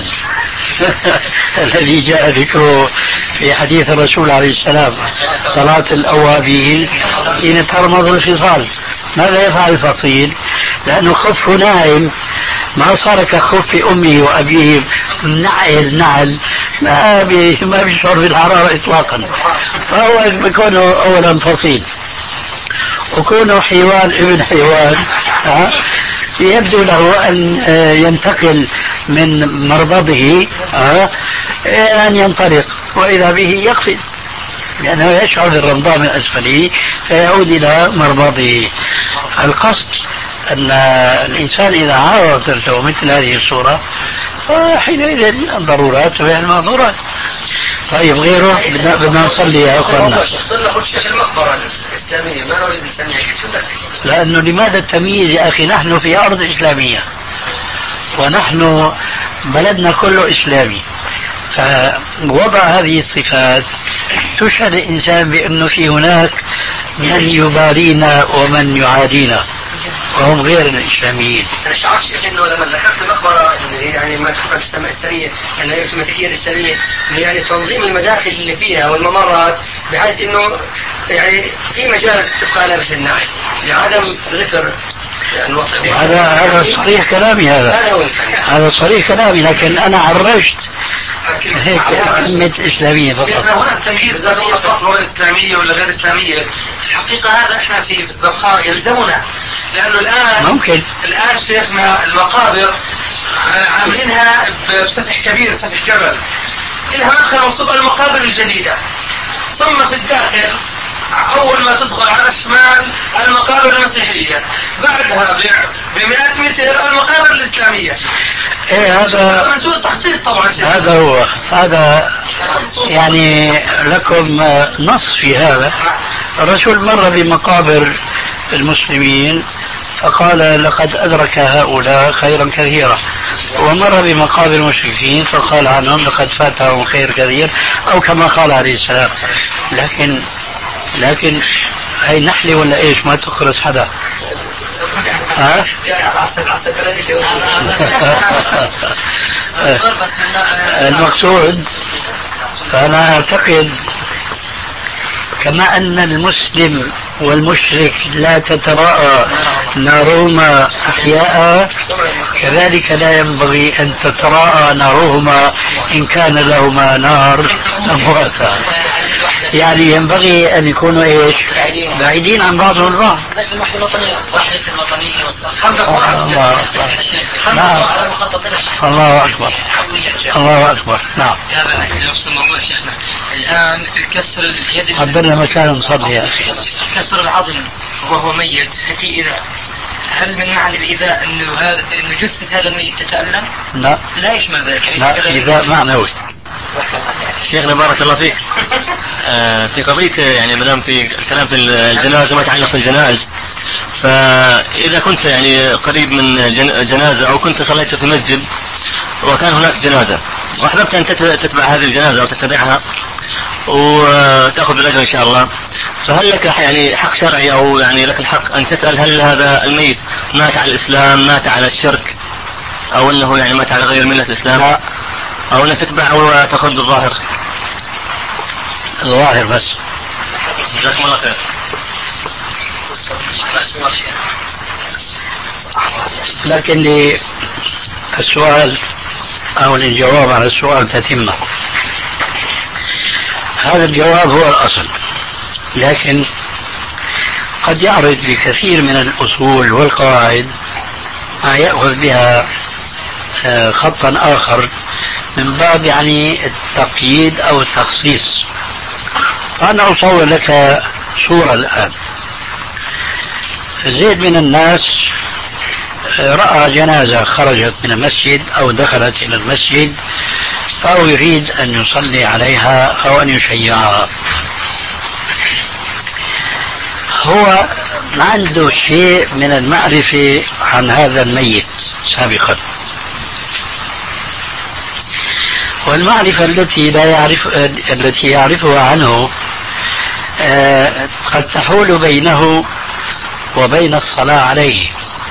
الذي جاء ذكره في حديث الرسول عليه السلام صلاة الأوابين حين ترمض الفصال. ماذا يفعل الفصيل؟ لأنه خف نائم، ما صار كخف أمه وأبيه نعل نعل، ما بي ما بيشعر بالحرارة إطلاقا. فهو بيكون أولا فصيل، وكونه حيوان ابن حيوان ها يبدو له أن ينتقل من مرضبه أن ينطلق، وإذا به يقفز. لأنه يشعر بالرمضاء من أسفله فيعود إلى مربضه. القصد أن الإنسان إذا عارض له مثل هذه الصورة حينئذ الضرورات تبيح المحظورات. طيب غيره بدنا بدنا نصلي يا اخوانا. الشيخ المقبره الاسلاميه ما نريد نسميها لانه لماذا التمييز يا اخي؟ نحن في ارض اسلاميه ونحن بلدنا كله اسلامي، فوضع هذه الصفات تشهد الانسان بانه في هناك من يبارينا ومن يعادينا وهم غير الاسلاميين. انا شعرت شيخ انه لما ذكرت المقبره يعني ما تحكم تسمى اسلاميه انها التماثيليه الاسلاميه يعني تنظيم المداخل اللي فيها والممرات بحيث انه يعني في مجال تبقى على بس الناحيه لعدم ذكر يعني هذا هذا صريح كلامي، هذا هذا صريح كلامي، لكن انا عرجت هيك كلمة إسلامية فقط. هنا التمييز قضية فتوى إسلامية ولا غير إسلامية، الحقيقة هذا إحنا في الزرقاء يلزمنا، لأنه الآن ممكن الآن شيخنا المقابر عاملينها بسفح كبير، سفح جبل، إلها مدخل مكتوب المقابر الجديدة، ثم في الداخل أول ما تدخل على الشمال المقابر المسيحية، بعدها بمئة متر المقابر الإسلامية. إيه هذا من سوء التخطيط طبعا. هذا هو هذا يعني لكم نص في هذا. الرسول مر بمقابر المسلمين فقال لقد أدرك هؤلاء خيرا كثيرا، ومر بمقابر المشركين فقال عنهم لقد فاتهم خير كثير، أو كما قال عليه السلام. لكن لكن هي نحلي ولا ايش؟ ما تخرس حدا. ها؟ المقصود فأنا أعتقد كما أن المسلم والمشرك لا تتراءى نارهما أحياء، كذلك لا ينبغي أن تتراءى نارهما إن كان لهما نار أمواتا. يعني ينبغي أن يكونوا إيش؟ بعيدين عن بعضهم البعض. الله أكبر الله أكبر. نعم. الآن الكسر اليد حضرنا مكان نصلي يا أخي. كسر العظم وهو ميت، في إذا هل من معنى الإذا أنه هذا أنه جثة هذا الميت تتألم؟ لا لا يشمل ذلك. لا إذا معنوي. شيخنا بارك الله فيك. آه في قضية يعني مدام في الكلام في الجنازة ما يتعلق بالجنائز، فإذا كنت يعني قريب من جنازة أو كنت صليت في مسجد وكان هناك جنازة وأحببت أن تتبع هذه الجنازة أو تتبعها وتأخذ بالأجر إن شاء الله، فهل لك يعني حق شرعي أو يعني لك الحق أن تسأل هل هذا الميت مات على الإسلام، مات على الشرك، أو أنه يعني مات على غير ملة الإسلام؟ لا. أو أنك تتبع وتأخذ الظاهر؟ الظاهر بس. جزاكم الله خير. لكن لي السؤال أو الجواب على السؤال تتمة. هذا الجواب هو الأصل، لكن قد يعرض لكثير من الأصول والقواعد ما يأخذ بها خطا آخر من باب يعني التقييد أو التخصيص. فأنا أصور لك صورة الآن. زيد من الناس رأى جنازة خرجت من المسجد أو دخلت إلى المسجد أو يريد أن يصلي عليها أو أن يشيعها. هو عنده شيء من المعرفة عن هذا الميت سابقا، والمعرفة التي لا يعرف التي يعرفها عنه قد تحول بينه وبين الصلاة عليه.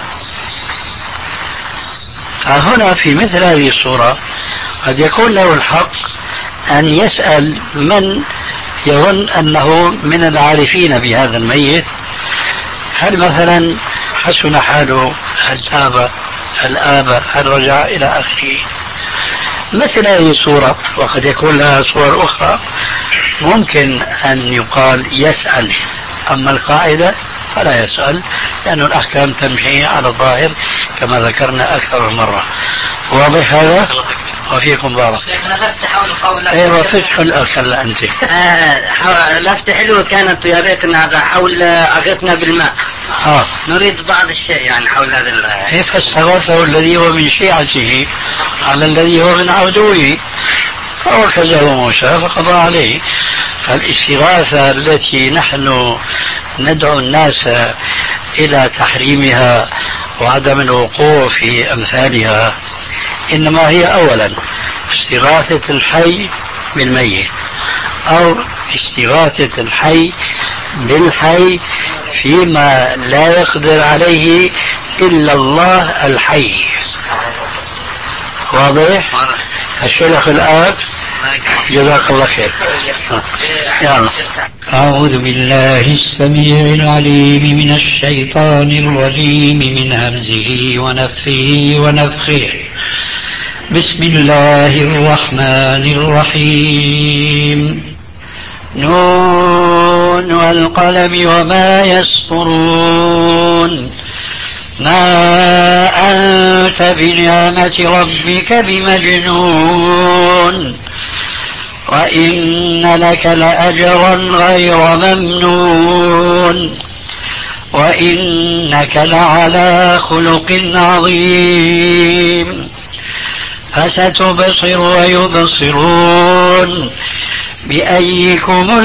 فهنا في مثل هذه الصورة قد يكون له الحق أن يسأل من يظن أنه من العارفين بهذا الميت، هل مثلا حسن حاله، هل تاب، هل آب، هل رجع إلى آخره. مثل هذه الصورة، وقد يكون لها صور أخرى ممكن أن يقال يسأل. أما القاعدة فلا يسأل، لأن الأحكام تمشي على الظاهر كما ذكرنا أكثر من مرة. واضح هذا؟ وفيكم بارك. شيخنا لفت حول قول ايوه فسح الاكل انت. آه لفت حلوه كانت، يا ريت انها حول اغثنا بالماء. اه نريد بعض الشيء يعني حول هذا ال كيف استغاثه الذي هو من شيعته على الذي هو من عدوه فوكزه موسى فقضى عليه. فالاستغاثة التي نحن ندعو الناس إلى تحريمها وعدم الوقوع في أمثالها إنما هي أولا استغاثة الحي بالميت أو استغاثة الحي بالحي فيما لا يقدر عليه إلا الله الحي. واضح؟ الشيخ الآن جزاك الله خير. يلا. أعوذ بالله السميع العليم من الشيطان الرجيم من همزه ونفخه ونفخه. بسم الله الرحمن الرحيم. نون والقلم وما يسطرون. ما أنت بنعمة ربك بمجنون وإن لك لأجرا غير ممنون وإنك لعلى خلق عظيم. فستبصر ويبصرون بأيكم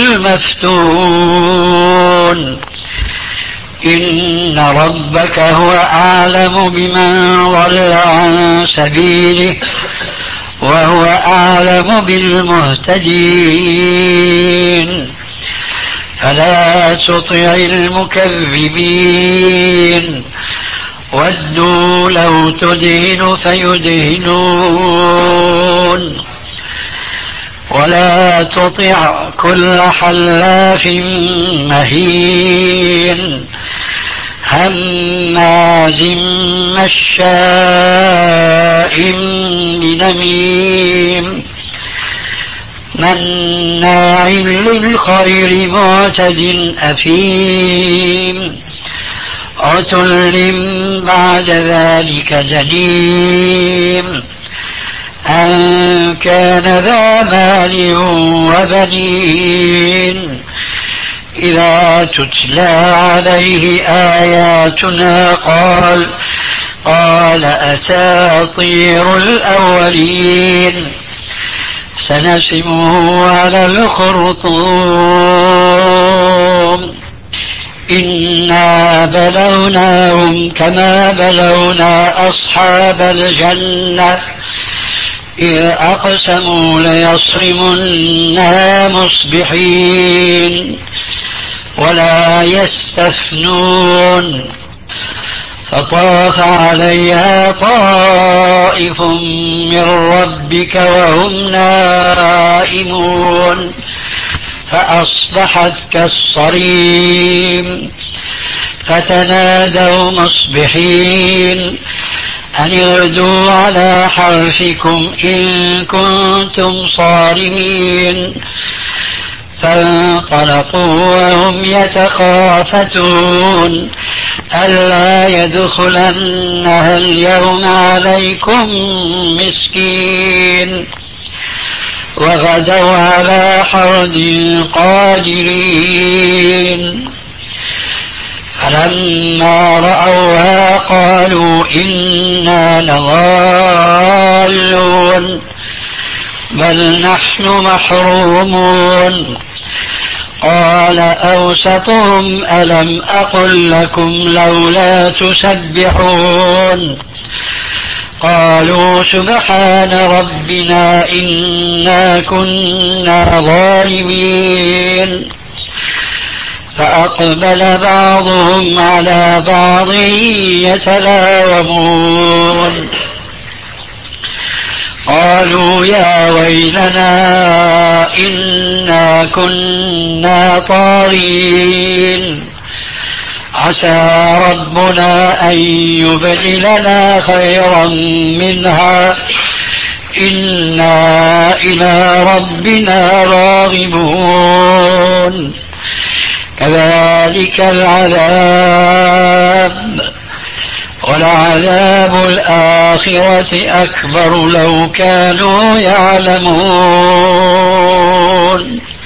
المفتون. إن ربك هو أعلم بمن ضل عن سبيله وهو أعلم بالمهتدين. فلا تطع المكذبين ودوا لو تدهن فيدهنون ولا تطع كل حلاف مهين هماز مشاء بنميم مناع للخير معتد أثيم عتل بعد ذلك زنيم أن كان ذا مال وبنين إذا تتلى عليه آياتنا قال قال أساطير الأولين سنسمه على الخرطوم. إنا بلوناهم كما بلونا أصحاب الجنة إذ أقسموا ليصرمنها مصبحين ولا يستثنون. فطاف عليها طائف من ربك وهم نائمون فأصبحت كالصريم. فتنادوا مصبحين أن اغدوا على حرثكم إن كنتم صارمين. فانطلقوا وهم يتخافتون ألا يدخلنها اليوم عليكم مسكين وغدوا على حرد قادرين. فلما رأوها قالوا إنا لضالون بل نحن محرومون. قال أوسطهم ألم أقل لكم لولا تسبحون قالوا سبحان ربنا إنا كنا ظالمين. فأقبل بعضهم على بعض يتلاومون قالوا يا ويلنا إنا كنا طاغين عسى ربنا أن يبدلنا خيرا منها إنا إلى ربنا راغبون. كذلك العذاب ولعذاب الآخرة أكبر لو كانوا يعلمون.